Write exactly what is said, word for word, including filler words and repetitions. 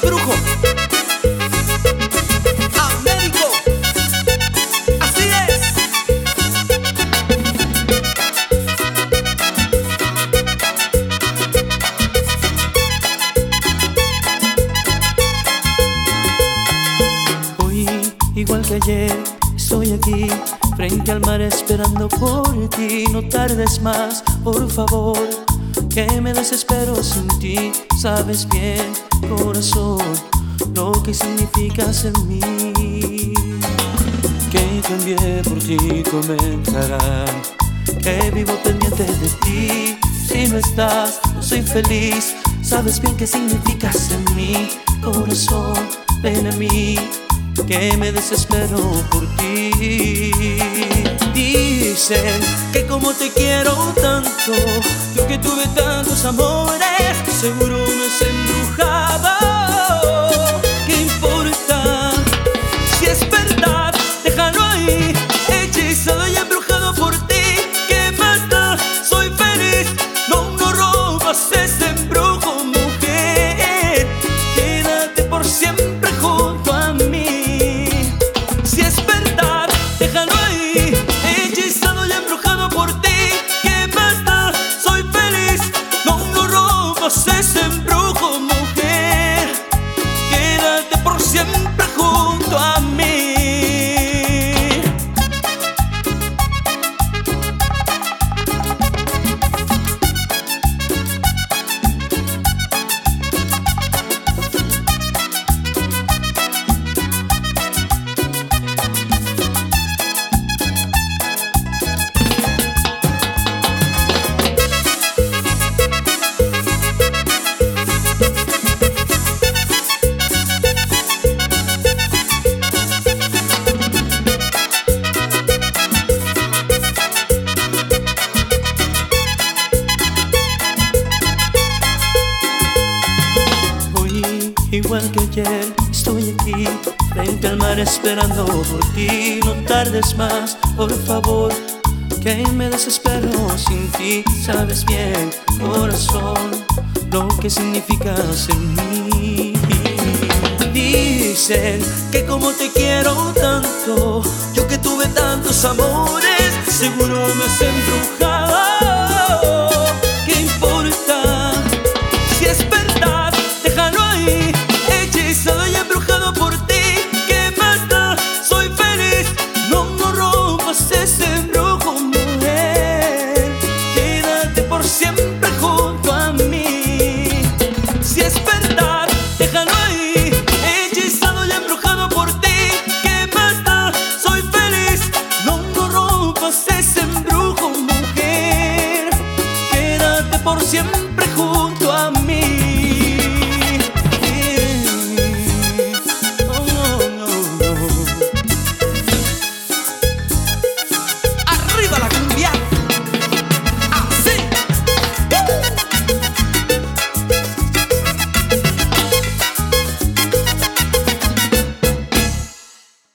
embrujo. Américo, así es. Hoy, igual que ayer, estoy aquí frente al mar esperando por ti. No tardes más, por favor, que me desespero sin ti. Sabes bien, corazón, lo que significas en mí. Que cambié por ti, comentarán que vivo pendiente de ti. Si no estás, no soy feliz. Sabes bien qué significas en mí. Corazón, ven a mí, que me desespero por ti. Dicen que como te quiero tanto, yo que tuve tantos amores, seguro me has embrujado. ¿Qué importa? Si es verdad, déjalo ahí, hechizado y embrujado por ti. ¿Qué más da? Soy feliz, no, no robas ese embrujo, mujer. Quédate por siempre junto a mí. Si es verdad, déjalo ahí, hechizado y embrujado por ti. ¿Qué más da? Soy feliz, no, no robas ese embrujo, mujer. Quédate por siempre junto a mí. Igual que ayer, estoy aquí frente al mar esperando por ti. No tardes más, por favor, que me desespero sin ti. Sabes bien, corazón, lo que significas en mí. Dicen que como te quiero tanto, yo que tuve tantos amores, seguro me has embrujado. ¿Qué importa? Si es verdad, déjalo ahí, hechizado y embrujado por ti. ¿Qué más da? Soy feliz, no, no rompas ese embrujo, mujer. Quédate por siempre junto a mí. Si es verdad, déjalo ahí, hechizado y embrujado por ti. ¿Qué más da? Soy feliz, no, no rompas ese embrujo, mujer. Quédate por siempre